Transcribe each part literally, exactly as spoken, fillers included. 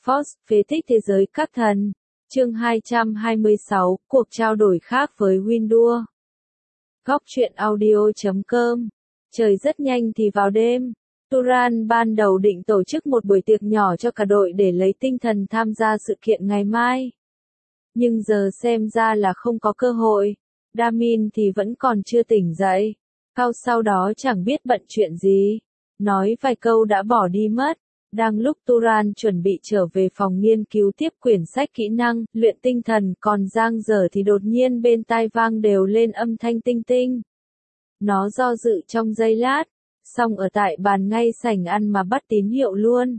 Force, phế tích thế giới các thần. Chương hai trăm hai mươi sáu, cuộc trao đổi khác với Windows. Góc truyện audio chấm com. Trời rất nhanh thì vào đêm. Turan ban đầu định tổ chức một buổi tiệc nhỏ cho cả đội để lấy tinh thần tham gia sự kiện ngày mai. Nhưng giờ xem ra là không có cơ hội. Damin thì vẫn còn chưa tỉnh dậy. Cao sau đó chẳng biết bận chuyện gì. Nói vài câu đã bỏ đi mất. Đang lúc Turan chuẩn bị trở về phòng nghiên cứu tiếp quyển sách kỹ năng, luyện tinh thần, còn giang dở thì đột nhiên bên tai vang đều lên âm thanh tinh tinh. Nó do dự trong giây lát, xong ở tại bàn ngay sảnh ăn mà bắt tín hiệu luôn.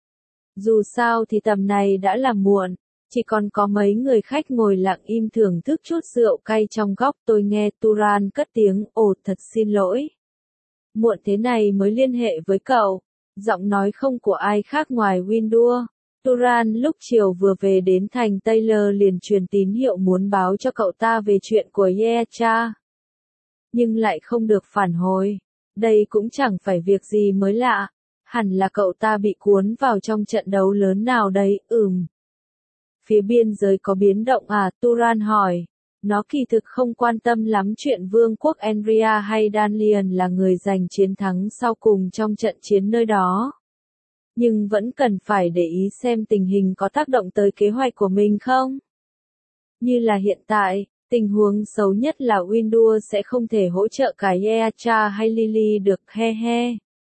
Dù sao thì tầm này đã là muộn, chỉ còn có mấy người khách ngồi lặng im thưởng thức chút rượu cay trong góc. Tôi nghe Turan cất tiếng, ồ thật xin lỗi. Muộn thế này mới liên hệ với cậu. Giọng nói không của ai khác ngoài Windows. Turan lúc chiều vừa về đến thành Taylor liền truyền tín hiệu muốn báo cho cậu ta về chuyện của Yecha. Nhưng lại không được phản hồi. Đây cũng chẳng phải việc gì mới lạ. Hẳn là cậu ta bị cuốn vào trong trận đấu lớn nào đấy, ừm. Phía biên giới có biến động à? Turan hỏi. Nó kỳ thực không quan tâm lắm chuyện vương quốc Enria hay Danlian là người giành chiến thắng sau cùng trong trận chiến nơi đó. Nhưng vẫn cần phải để ý xem tình hình có tác động tới kế hoạch của mình không. Như là hiện tại, tình huống xấu nhất là Windows sẽ không thể hỗ trợ cả Yecha hay Lily được, he he.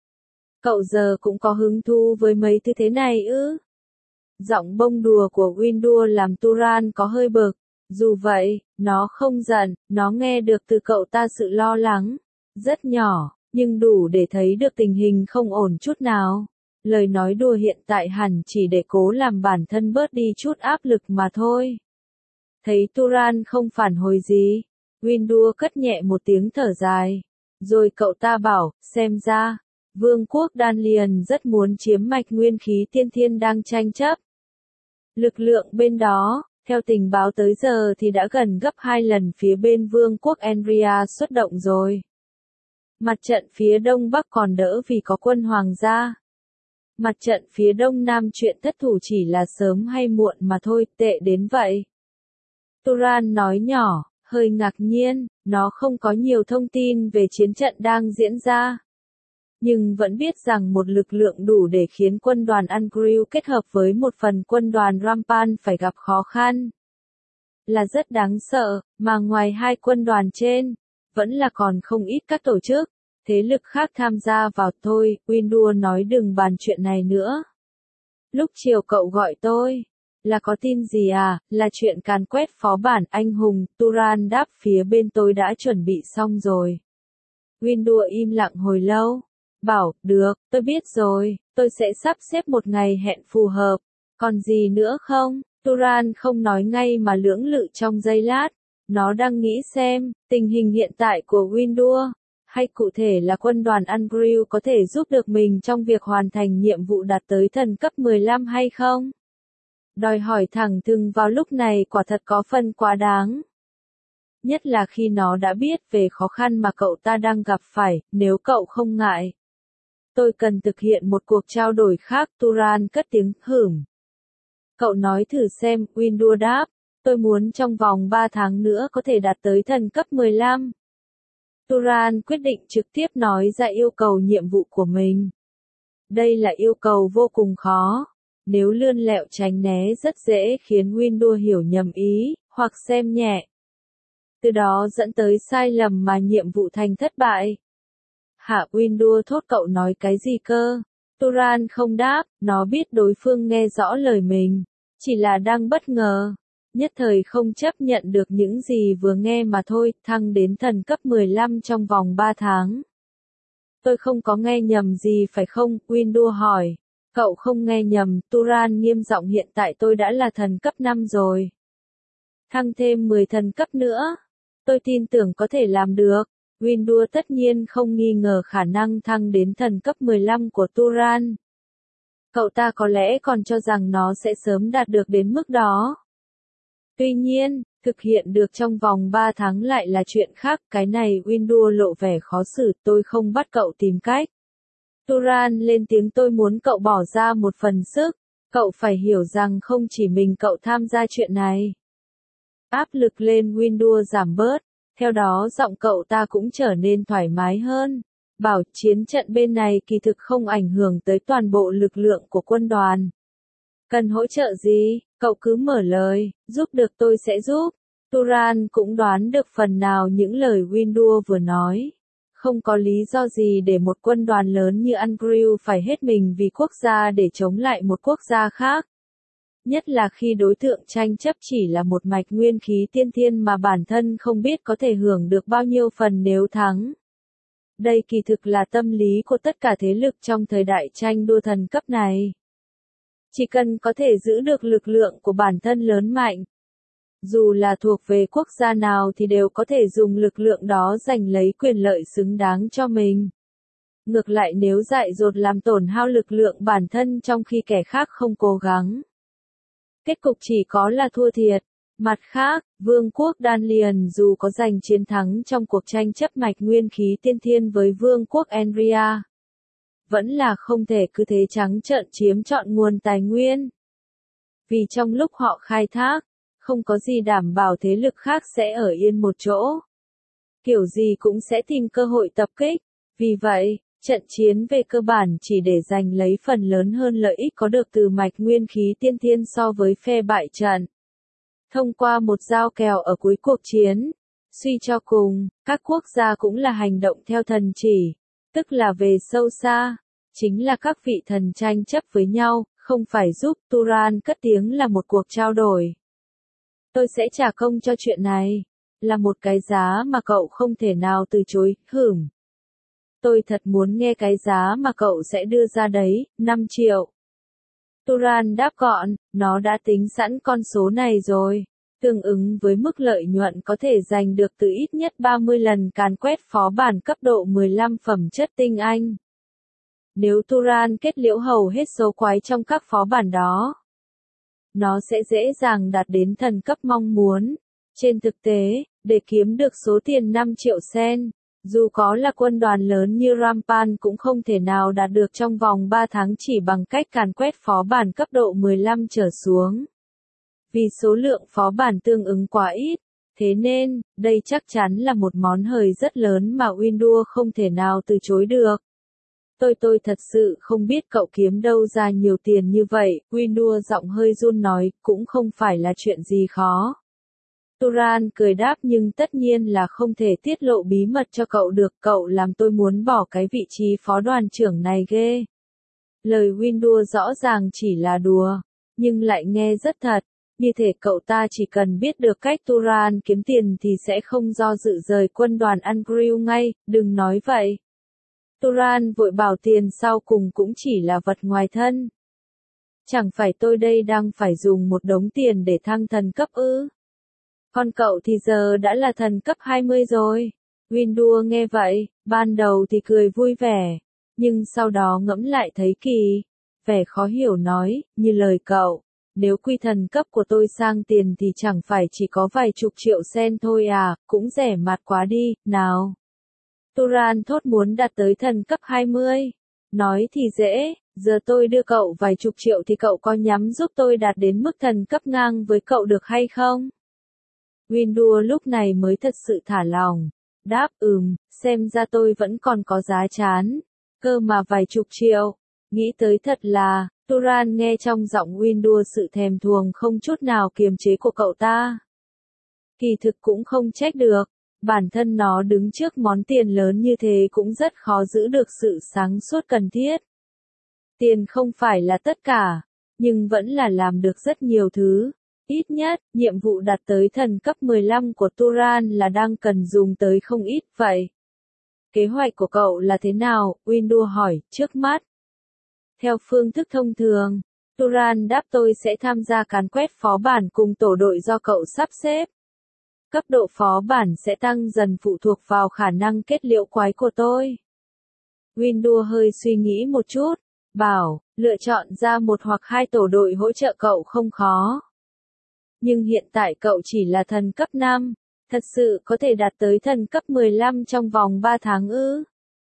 Cậu giờ cũng có hứng thú với mấy thứ thế này ư? Giọng bông đùa của Windows làm Turan có hơi bực. Dù vậy, nó không giận, nó nghe được từ cậu ta sự lo lắng. Rất nhỏ, nhưng đủ để thấy được tình hình không ổn chút nào. Lời nói đùa hiện tại hẳn chỉ để cố làm bản thân bớt đi chút áp lực mà thôi. Thấy Turan không phản hồi gì, Windows cất nhẹ một tiếng thở dài. Rồi cậu ta bảo, xem ra, vương quốc Danlian rất muốn chiếm mạch nguyên khí tiên thiên đang tranh chấp. Lực lượng bên đó, theo tình báo tới giờ thì đã gần gấp hai lần phía bên vương quốc Enria xuất động rồi. Mặt trận phía đông bắc còn đỡ vì có quân hoàng gia. Mặt trận phía đông nam chuyện thất thủ chỉ là sớm hay muộn mà thôi, tệ đến vậy. Turan nói nhỏ, hơi ngạc nhiên, nó không có nhiều thông tin về chiến trận đang diễn ra. Nhưng vẫn biết rằng một lực lượng đủ để khiến quân đoàn Angriu kết hợp với một phần quân đoàn Rampan phải gặp khó khăn. Là rất đáng sợ, mà ngoài hai quân đoàn trên, vẫn là còn không ít các tổ chức, thế lực khác tham gia vào. Thôi, Windows nói đừng bàn chuyện này nữa. Lúc chiều cậu gọi tôi, là có tin gì à, là chuyện càn quét phó bản anh hùng. Turan đáp phía bên tôi đã chuẩn bị xong rồi. Windows im lặng hồi lâu. Bảo, được, tôi biết rồi, tôi sẽ sắp xếp một ngày hẹn phù hợp. Còn gì nữa không? Turan không nói ngay mà lưỡng lự trong giây lát. Nó đang nghĩ xem, tình hình hiện tại của Windows, hay cụ thể là quân đoàn Angriu có thể giúp được mình trong việc hoàn thành nhiệm vụ đạt tới thần cấp mười lăm hay không? Đòi hỏi thẳng thừng vào lúc này quả thật có phần quá đáng. Nhất là khi nó đã biết về khó khăn mà cậu ta đang gặp phải, nếu cậu không ngại. Tôi cần thực hiện một cuộc trao đổi khác. Turan cất tiếng, hửm. Cậu nói thử xem, Windows đáp. Tôi muốn trong vòng ba tháng nữa có thể đạt tới thần cấp mười lăm. Turan quyết định trực tiếp nói ra yêu cầu nhiệm vụ của mình. Đây là yêu cầu vô cùng khó. Nếu lươn lẹo tránh né rất dễ khiến Windows hiểu nhầm ý, hoặc xem nhẹ. Từ đó dẫn tới sai lầm mà nhiệm vụ thành thất bại. Hạ, Windows thốt, cậu nói cái gì cơ? Turan không đáp, nó biết đối phương nghe rõ lời mình, chỉ là đang bất ngờ, nhất thời không chấp nhận được những gì vừa nghe mà thôi. Thăng đến thần cấp mười lăm trong vòng ba tháng. Tôi không có nghe nhầm gì phải không? Windows hỏi. Cậu không nghe nhầm, Turan nghiêm giọng, hiện tại tôi đã là thần cấp năm rồi. Thăng thêm mười thần cấp nữa. Tôi tin tưởng có thể làm được. Windows tất nhiên không nghi ngờ khả năng thăng đến thần cấp mười lăm của Turan. Cậu ta có lẽ còn cho rằng nó sẽ sớm đạt được đến mức đó. Tuy nhiên, thực hiện được trong vòng ba tháng lại là chuyện khác. Cái này Windows lộ vẻ khó xử. Tôi không bắt cậu tìm cách. Turan lên tiếng, tôi muốn cậu bỏ ra một phần sức. Cậu phải hiểu rằng không chỉ mình cậu tham gia chuyện này. Áp lực lên Windu giảm bớt, theo đó giọng cậu ta cũng trở nên thoải mái hơn. Bảo chiến trận bên này kỳ thực không ảnh hưởng tới toàn bộ lực lượng của quân đoàn. Cần hỗ trợ gì, cậu cứ mở lời, giúp được tôi sẽ giúp. Turan cũng đoán được phần nào những lời Windu vừa nói. Không có lý do gì để một quân đoàn lớn như Andrew phải hết mình vì quốc gia để chống lại một quốc gia khác. Nhất là khi đối tượng tranh chấp chỉ là một mạch nguyên khí tiên thiên mà bản thân không biết có thể hưởng được bao nhiêu phần nếu thắng. Đây kỳ thực là tâm lý của tất cả thế lực trong thời đại tranh đua thần cấp này. Chỉ cần có thể giữ được lực lượng của bản thân lớn mạnh, dù là thuộc về quốc gia nào thì đều có thể dùng lực lượng đó giành lấy quyền lợi xứng đáng cho mình. Ngược lại nếu dại dột làm tổn hao lực lượng bản thân trong khi kẻ khác không cố gắng, kết cục chỉ có là thua thiệt. Mặt khác, Vương quốc Danlian dù có giành chiến thắng trong cuộc tranh chấp mạch nguyên khí tiên thiên với Vương quốc Enria, vẫn là không thể cứ thế trắng trợn chiếm trọn nguồn tài nguyên. Vì trong lúc họ khai thác, không có gì đảm bảo thế lực khác sẽ ở yên một chỗ. Kiểu gì cũng sẽ tìm cơ hội tập kích. Vì vậy, trận chiến về cơ bản chỉ để giành lấy phần lớn hơn lợi ích có được từ mạch nguyên khí tiên thiên so với phe bại trận. Thông qua một giao kèo ở cuối cuộc chiến, suy cho cùng, các quốc gia cũng là hành động theo thần chỉ, tức là về sâu xa, chính là các vị thần tranh chấp với nhau, không phải giúp. Turan cất tiếng là một cuộc trao đổi. Tôi sẽ trả công cho chuyện này, là một cái giá mà cậu không thể nào từ chối. Hửm. Tôi thật muốn nghe cái giá mà cậu sẽ đưa ra đấy, năm triệu. Turan đáp gọn, nó đã tính sẵn con số này rồi, tương ứng với mức lợi nhuận có thể giành được từ ít nhất ba mươi lần càn quét phó bản cấp độ mười lăm phẩm chất tinh anh. Nếu Turan kết liễu hầu hết số quái trong các phó bản đó, nó sẽ dễ dàng đạt đến thần cấp mong muốn. Trên thực tế, để kiếm được số tiền năm triệu sen, dù có là quân đoàn lớn như Rampan cũng không thể nào đạt được trong vòng ba tháng chỉ bằng cách càn quét phó bản cấp độ mười lăm trở xuống. Vì số lượng phó bản tương ứng quá ít, thế nên, đây chắc chắn là một món hời rất lớn mà Windu không thể nào từ chối được. Tôi tôi thật sự không biết cậu kiếm đâu ra nhiều tiền như vậy, Windu giọng hơi run nói, cũng không phải là chuyện gì khó. Turan cười đáp nhưng tất nhiên là không thể tiết lộ bí mật cho cậu được, cậu làm tôi muốn bỏ cái vị trí phó đoàn trưởng này ghê. Lời Windu rõ ràng chỉ là đùa, nhưng lại nghe rất thật, như thể cậu ta chỉ cần biết được cách Turan kiếm tiền thì sẽ không do dự rời quân đoàn Andrew ngay, đừng nói vậy. Turan vội bảo tiền sau cùng cũng chỉ là vật ngoài thân. Chẳng phải tôi đây đang phải dùng một đống tiền để thăng thần cấp ư? Còn cậu thì giờ đã là thần cấp hai mươi rồi. Windu nghe vậy, ban đầu thì cười vui vẻ, nhưng sau đó ngẫm lại thấy kỳ, vẻ khó hiểu nói, như lời cậu, nếu quy thần cấp của tôi sang tiền thì chẳng phải chỉ có vài chục triệu sen thôi à, cũng rẻ mạt quá đi, nào. Turan thốt muốn đạt tới thần cấp hai mươi. Nói thì dễ, giờ tôi đưa cậu vài chục triệu thì cậu có nhắm giúp tôi đạt đến mức thần cấp ngang với cậu được hay không? Windu lúc này mới thật sự thả lòng. Đáp ừm, xem ra tôi vẫn còn có giá chán. Cơ mà vài chục triệu. Nghĩ tới thật là, Turan nghe trong giọng Windu sự thèm thuồng không chút nào kiềm chế của cậu ta. Kỳ thực cũng không trách được. Bản thân nó đứng trước món tiền lớn như thế cũng rất khó giữ được sự sáng suốt cần thiết. Tiền không phải là tất cả, nhưng vẫn là làm được rất nhiều thứ. Ít nhất, nhiệm vụ đạt tới thần cấp mười lăm của Turan là đang cần dùng tới không ít vậy. Kế hoạch của cậu là thế nào? Windu hỏi, trước mắt. Theo phương thức thông thường, Turan đáp tôi sẽ tham gia càn quét phó bản cùng tổ đội do cậu sắp xếp. Cấp độ phó bản sẽ tăng dần phụ thuộc vào khả năng kết liễu quái của tôi. Windu hơi suy nghĩ một chút, bảo, lựa chọn ra một hoặc hai tổ đội hỗ trợ cậu không khó. Nhưng hiện tại cậu chỉ là thần cấp năm, thật sự có thể đạt tới thần cấp mười lăm trong vòng ba tháng ư?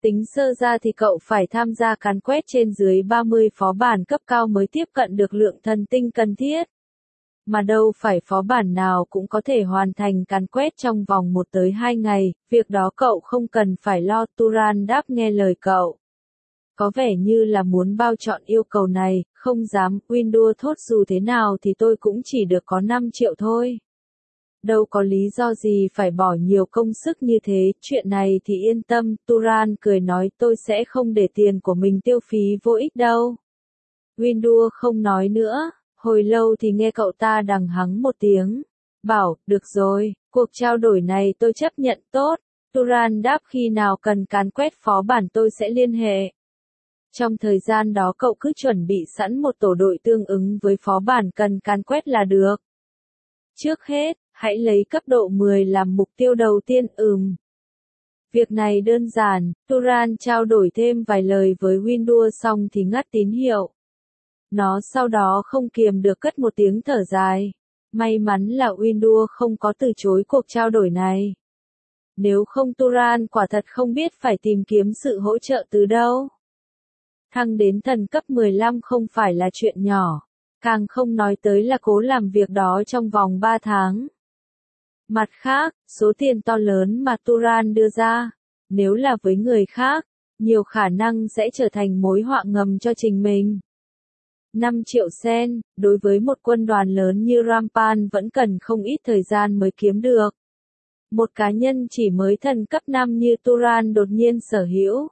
Tính sơ ra thì cậu phải tham gia càn quét trên dưới ba mươi phó bản cấp cao mới tiếp cận được lượng thần tinh cần thiết. Mà đâu phải phó bản nào cũng có thể hoàn thành càn quét trong vòng một tới hai ngày, việc đó cậu không cần phải lo. Turan đáp nghe lời cậu. Có vẻ như là muốn bao chọn yêu cầu này, không dám. Windu thốt dù thế nào thì tôi cũng chỉ được có năm triệu thôi. Đâu có lý do gì phải bỏ nhiều công sức như thế, chuyện này thì yên tâm. Turan cười nói tôi sẽ không để tiền của mình tiêu phí vô ích đâu. Windu không nói nữa, hồi lâu thì nghe cậu ta đằng hắng một tiếng. Bảo, được rồi, cuộc trao đổi này tôi chấp nhận tốt. Turan đáp khi nào cần càn quét phó bản tôi sẽ liên hệ. Trong thời gian đó cậu cứ chuẩn bị sẵn một tổ đội tương ứng với phó bản cần càn quét là được. Trước hết, hãy lấy cấp độ mười làm mục tiêu đầu tiên. Ừm. Việc này đơn giản, Turan trao đổi thêm vài lời với Windu xong thì ngắt tín hiệu. Nó sau đó không kiềm được cất một tiếng thở dài. May mắn là Windu không có từ chối cuộc trao đổi này. Nếu không Turan quả thật không biết phải tìm kiếm sự hỗ trợ từ đâu. Thăng đến thần cấp mười lăm không phải là chuyện nhỏ. Càng không nói tới là cố làm việc đó trong vòng ba tháng. Mặt khác, số tiền to lớn mà Turan đưa ra, nếu là với người khác, nhiều khả năng sẽ trở thành mối họa ngầm cho chính mình. năm triệu sen, đối với một quân đoàn lớn như Rampan vẫn cần không ít thời gian mới kiếm được. Một cá nhân chỉ mới thần cấp năm như Turan đột nhiên sở hữu.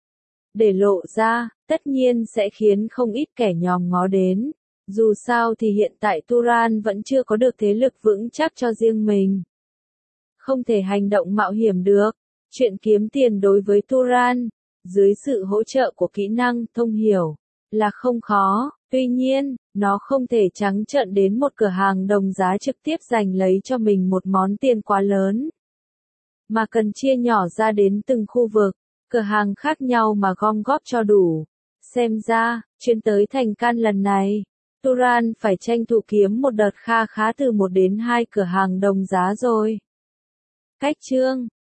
Để lộ ra, tất nhiên sẽ khiến không ít kẻ nhòm ngó đến. Dù sao thì hiện tại Turan vẫn chưa có được thế lực vững chắc cho riêng mình. Không thể hành động mạo hiểm được. Chuyện kiếm tiền đối với Turan, dưới sự hỗ trợ của kỹ năng thông hiểu, là không khó. Tuy nhiên, nó không thể trắng trợn đến một cửa hàng đồng giá trực tiếp giành lấy cho mình một món tiền quá lớn. Mà cần chia nhỏ ra đến từng khu vực, cửa hàng khác nhau mà gom góp cho đủ. Xem ra, chuyến tới thành Can lần này, Turan phải tranh thủ kiếm một đợt kha khá từ một đến hai cửa hàng đồng giá rồi. Cách chương